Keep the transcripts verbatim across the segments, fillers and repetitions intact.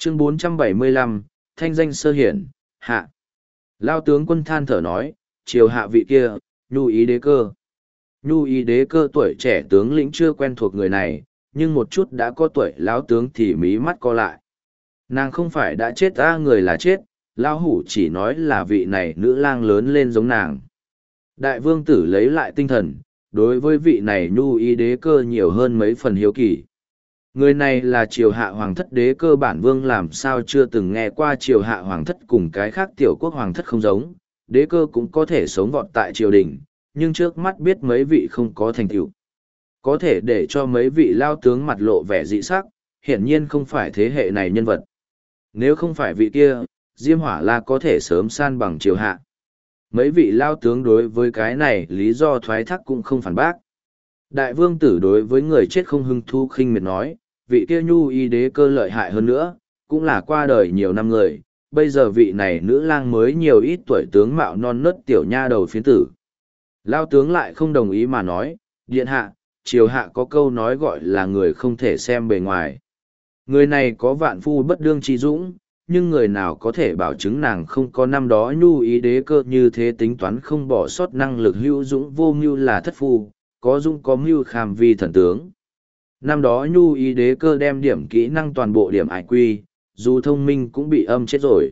Chương bốn trăm bảy mươi lăm, thanh danh sơ hiển, hạ. Lao tướng quân than thở nói, triều hạ vị kia, nhu ý đế cơ. Nhu ý đế cơ tuổi trẻ tướng lĩnh chưa quen thuộc người này, nhưng một chút đã có tuổi lão tướng thì mí mắt co lại. Nàng không phải đã chết ta người là chết, lão hủ chỉ nói là vị này nữ lang lớn lên giống nàng. Đại vương tử lấy lại tinh thần, đối với vị này nhu ý đế cơ nhiều hơn mấy phần hiếu kỳ. Người này là triều hạ hoàng thất đế cơ bản vương làm sao chưa từng nghe qua triều hạ hoàng thất cùng cái khác tiểu quốc hoàng thất không giống, đế cơ cũng có thể sống vọt tại triều đình, nhưng trước mắt biết mấy vị không có thành tựu. Có thể để cho mấy vị lao tướng mặt lộ vẻ dị sắc, hiển nhiên không phải thế hệ này nhân vật. Nếu không phải vị kia, Diêm Hỏa La có thể sớm san bằng triều hạ. Mấy vị lao tướng đối với cái này lý do thoái thác cũng không phản bác. Đại vương tử đối với người chết không hưng thu khinh miệt nói, vị kia nhu y đế cơ lợi hại hơn nữa, cũng là qua đời nhiều năm người, bây giờ vị này nữ lang mới nhiều ít tuổi tướng mạo non nớt tiểu nha đầu phiến tử. Lao tướng lại không đồng ý mà nói, điện hạ, triều hạ có câu nói gọi là người không thể xem bề ngoài. Người này có vạn phu bất đương chi dũng, nhưng người nào có thể bảo chứng nàng không có năm đó nhu ý đế cơ như thế tính toán không bỏ sót năng lực hữu dũng vô mưu là thất phu, có dũng có mưu kham vi thần tướng. Năm đó nhu ý đế cơ đem điểm kỹ năng toàn bộ điểm ải quy, dù thông minh cũng bị âm chết rồi.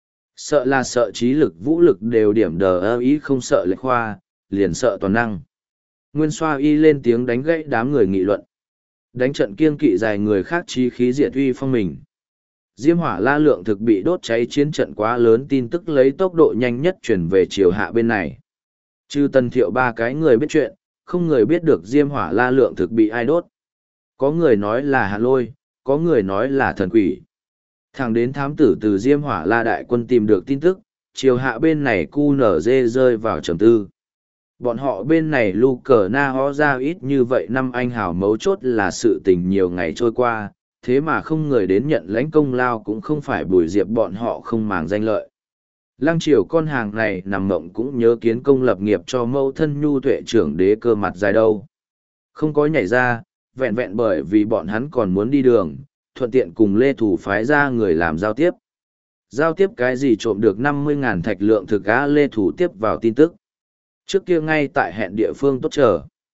Sợ là sợ trí lực vũ lực đều điểm đờ ơ ý không sợ lệch khoa, liền sợ toàn năng. Nguyên Xoa y lên tiếng đánh gãy đám người nghị luận. Đánh trận kiên kỵ dài người khác chí khí diệt uy phong mình. Diêm Hỏa La lượng thực bị đốt cháy chiến trận quá lớn tin tức lấy tốc độ nhanh nhất chuyển về triều hạ bên này. Trừ Tần Thiệu ba cái người biết chuyện, không người biết được Diêm Hỏa La lượng thực bị ai đốt. Có người nói là Hạ Lôi, có người nói là thần quỷ. Thẳng đến thám tử từ Diêm Hỏa La đại quân tìm được tin tức, triều hạ bên này cu nở dê rơi vào trầm tư. Bọn họ bên này lu cờ na ho ra ít như vậy năm anh hào mấu chốt là sự tình nhiều ngày trôi qua, thế mà không người đến nhận lãnh công lao cũng không phải Bùi Diệp bọn họ không màng danh lợi. Lăng triều con hàng này nằm mộng cũng nhớ kiến công lập nghiệp cho mẫu thân nhu tuệ trưởng đế cơ mặt dài đâu. Không có nhảy ra, vẹn vẹn bởi vì bọn hắn còn muốn đi đường, thuận tiện cùng Lê Thủ phái ra người làm giao tiếp. Giao tiếp cái gì trộm được năm mươi ngàn thạch lượng thực á Lê Thủ tiếp vào tin tức. Trước kia ngay tại hẹn địa phương tốt chờ.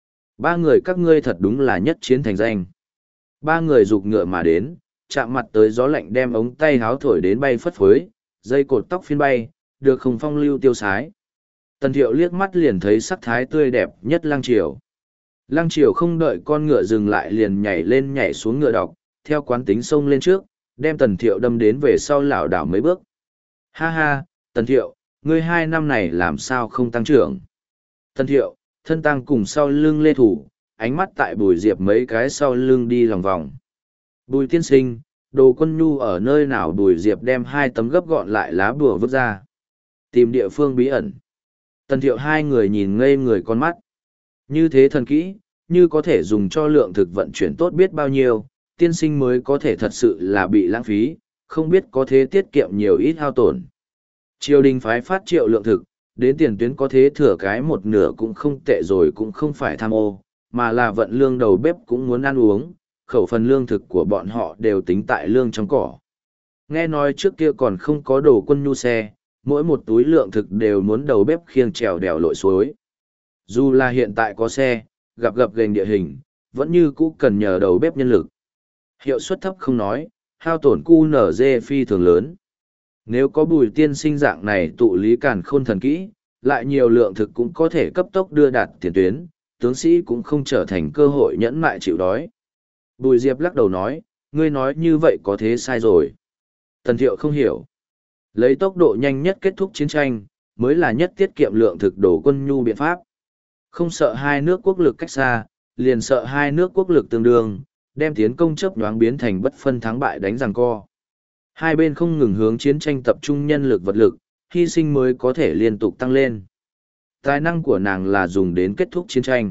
Ba người các ngươi thật đúng là nhất chiến thành danh. Ba người rục ngựa mà đến, chạm mặt tới gió lạnh đem ống tay háo thổi đến bay phất phới, dây cột tóc phiên bay, được không phong lưu tiêu sái. Tần Thiệu liếc mắt liền thấy sắc thái tươi đẹp nhất Lăng Triều. Lăng Triều không đợi con ngựa dừng lại liền nhảy lên nhảy xuống ngựa đọc, theo quán tính xông lên trước, đem Tần Thiệu đâm đến về sau lảo đảo mấy bước. Ha ha, Tần Thiệu, ngươi hai năm này làm sao không tăng trưởng? Tần Thiệu, thân tăng cùng sau lưng Lê Thủ, ánh mắt tại Bùi Diệp mấy cái sau lưng đi lòng vòng. Bùi tiên sinh, Đồ Quân Nhu ở nơi nào? Bùi Diệp đem hai tấm gấp gọn lại lá bùa vứt ra. Tìm địa phương bí ẩn. Tần Thiệu hai người nhìn ngây người con mắt. Như thế thần kỹ, như có thể dùng cho lượng thực vận chuyển tốt biết bao nhiêu, tiên sinh mới có thể thật sự là bị lãng phí, không biết có thế tiết kiệm nhiều ít hao tổn. Triều đình phái phát triệu lượng thực, đến tiền tuyến có thế thừa cái một nửa cũng không tệ rồi, cũng không phải tham ô, mà là vận lương đầu bếp cũng muốn ăn uống, khẩu phần lương thực của bọn họ đều tính tại lương trong cỏ. Nghe nói trước kia còn không có Đồ Quân Nhu xe, mỗi một túi lượng thực đều muốn đầu bếp khiêng trèo đèo lội suối. Dù là hiện tại có xe, gặp gập gềnh địa hình, vẫn như cũ cần nhờ đầu bếp nhân lực. Hiệu suất thấp không nói, hao tổn cu nở dê phi thường lớn. Nếu có Bùi tiên sinh dạng này tụ lý càn khôn thần kỹ, lại nhiều lượng thực cũng có thể cấp tốc đưa đạt tiền tuyến, tướng sĩ cũng không trở thành cơ hội nhẫn mại chịu đói. Bùi Diệp lắc đầu nói, ngươi nói như vậy có thế sai rồi. Tần Thiệu không hiểu. Lấy tốc độ nhanh nhất kết thúc chiến tranh, mới là nhất tiết kiệm lượng thực Đồ Quân Nhu biện pháp. Không sợ hai nước quốc lực cách xa, liền sợ hai nước quốc lực tương đương, đem tiến công chấp nhoáng biến thành bất phân thắng bại đánh giằng co. Hai bên không ngừng hướng chiến tranh tập trung nhân lực vật lực, hy sinh mới có thể liên tục tăng lên. Tài năng của nàng là dùng đến kết thúc chiến tranh.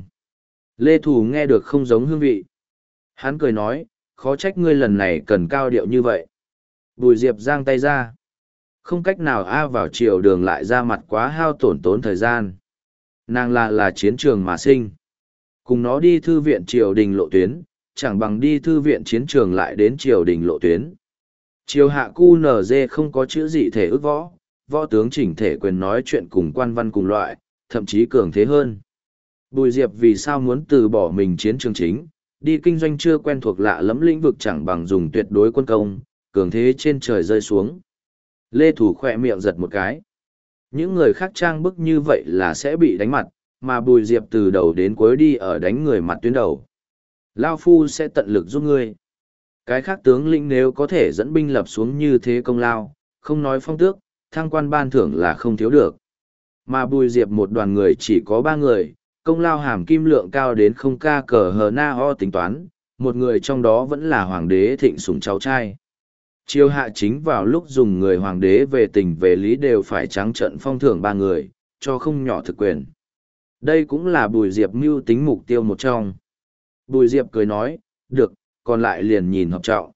Lê Thủ nghe được không giống hương vị. Hắn cười nói, khó trách ngươi lần này cần cao điệu như vậy. Bùi Diệp giang tay ra. Không cách nào a vào chiều đường lại ra mặt quá hao tổn tốn thời gian. Nàng là là chiến trường mà sinh. Cùng nó đi thư viện triều đình lộ tuyến, chẳng bằng đi thư viện chiến trường lại đến triều đình lộ tuyến. Triều hạ cu nờ dê không có chữ gì thể ước võ, võ tướng chỉnh thể quyền nói chuyện cùng quan văn cùng loại, thậm chí cường thế hơn. Bùi Diệp vì sao muốn từ bỏ mình chiến trường chính, đi kinh doanh chưa quen thuộc lạ lẫm lĩnh vực chẳng bằng dùng tuyệt đối quân công, cường thế trên trời rơi xuống. Lê Thủ khỏe miệng giật một cái. Những người khác trang bức như vậy là sẽ bị đánh mặt, mà Bùi Diệp từ đầu đến cuối đi ở đánh người mặt tuyến đầu. Lao Phu sẽ tận lực giúp ngươi. Cái khác tướng lĩnh nếu có thể dẫn binh lập xuống như thế công lao, không nói phong tước, thăng quan ban thưởng là không thiếu được. Mà Bùi Diệp một đoàn người chỉ có ba người, công lao hàm kim lượng cao đến không ca cờ hờ na ho tính toán, một người trong đó vẫn là hoàng đế thịnh sủng cháu trai. Triều hạ chính vào lúc dùng người hoàng đế về tình về lý đều phải trắng trận phong thưởng ba người, cho không nhỏ thực quyền. Đây cũng là Bùi Diệp mưu tính mục tiêu một trong. Bùi Diệp cười nói, được, còn lại liền nhìn hợp trọng.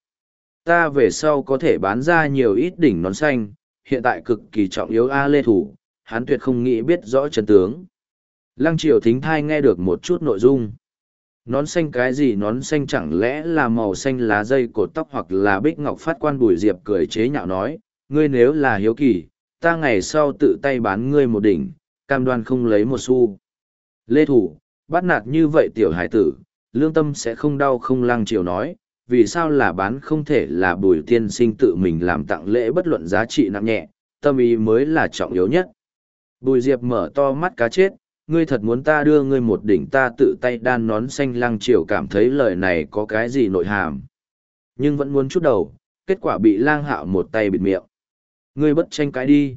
Ta về sau có thể bán ra nhiều ít đỉnh nón xanh, hiện tại cực kỳ trọng yếu A Lê Thủ, hắn tuyệt không nghĩ biết rõ chân tướng. Lăng Triều thính thai nghe được một chút nội dung. Nón xanh cái gì nón xanh chẳng lẽ là màu xanh lá dây cột tóc hoặc là bích ngọc phát quan. Bùi Diệp cười chế nhạo nói, ngươi nếu là hiếu kỳ, ta ngày sau tự tay bán ngươi một đỉnh, cam đoan không lấy một xu. Lê Thủ, bắt nạt như vậy tiểu hải tử, lương tâm sẽ không đau không. Lăng Triều nói, vì sao là bán không thể là Bùi tiên sinh tự mình làm tặng lễ bất luận giá trị nặng nhẹ, tâm ý mới là trọng yếu nhất. Bùi Diệp mở to mắt cá chết, ngươi thật muốn ta đưa ngươi một đỉnh ta tự tay đan nón xanh. Lăng Triều cảm thấy lời này có cái gì nội hàm, nhưng vẫn muốn chút đầu, kết quả bị Lang Hạo một tay bịt miệng. Ngươi bất tranh cãi đi.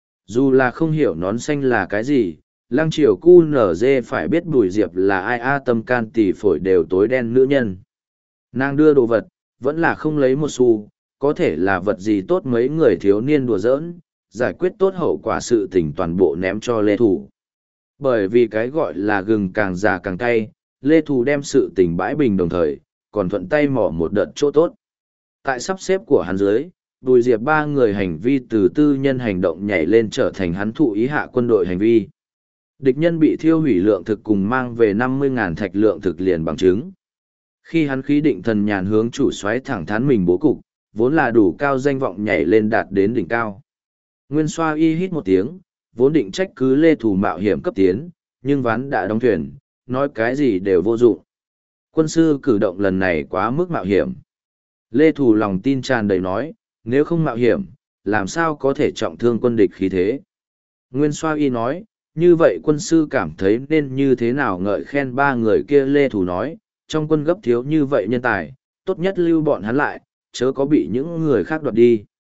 Dù là không hiểu nón xanh là cái gì, Lăng Triều cu nở dê phải biết Bùi Diệp là ai. A tâm can tỳ phổi đều tối đen nữ nhân. Nàng đưa đồ vật, vẫn là không lấy một xu, có thể là vật gì tốt mấy người thiếu niên đùa giỡn, giải quyết tốt hậu quả sự tình toàn bộ ném cho Lê Thủ. Bởi vì cái gọi là gừng càng già càng cay, Lê Thủ đem sự tình bãi bình đồng thời, còn thuận tay mỏ một đợt chỗ tốt. Tại sắp xếp của hắn dưới, Bùi Diệp ba người hành vi từ tư nhân hành động nhảy lên trở thành hắn thụ ý hạ quân đội hành vi. Địch nhân bị thiêu hủy lượng thực cùng mang về năm mươi ngàn thạch lượng thực liền bằng chứng. Khi hắn khí định thần nhàn hướng chủ soái thẳng thắn mình bố cục, vốn là đủ cao danh vọng nhảy lên đạt đến đỉnh cao. Nguyên Xoa y hít một tiếng, vốn định trách cứ Lê Thủ mạo hiểm cấp tiến, nhưng ván đã đóng thuyền, nói cái gì đều vô dụng. Quân sư cử động lần này quá mức mạo hiểm. Lê Thủ lòng tin tràn đầy nói, nếu không mạo hiểm, làm sao có thể trọng thương quân địch khí thế. Nguyên Xoa y nói, như vậy quân sư cảm thấy nên như thế nào ngợi khen ba người kia. Lê Thủ nói, trong quân gấp thiếu như vậy nhân tài, tốt nhất lưu bọn hắn lại, chớ có bị những người khác đoạt đi.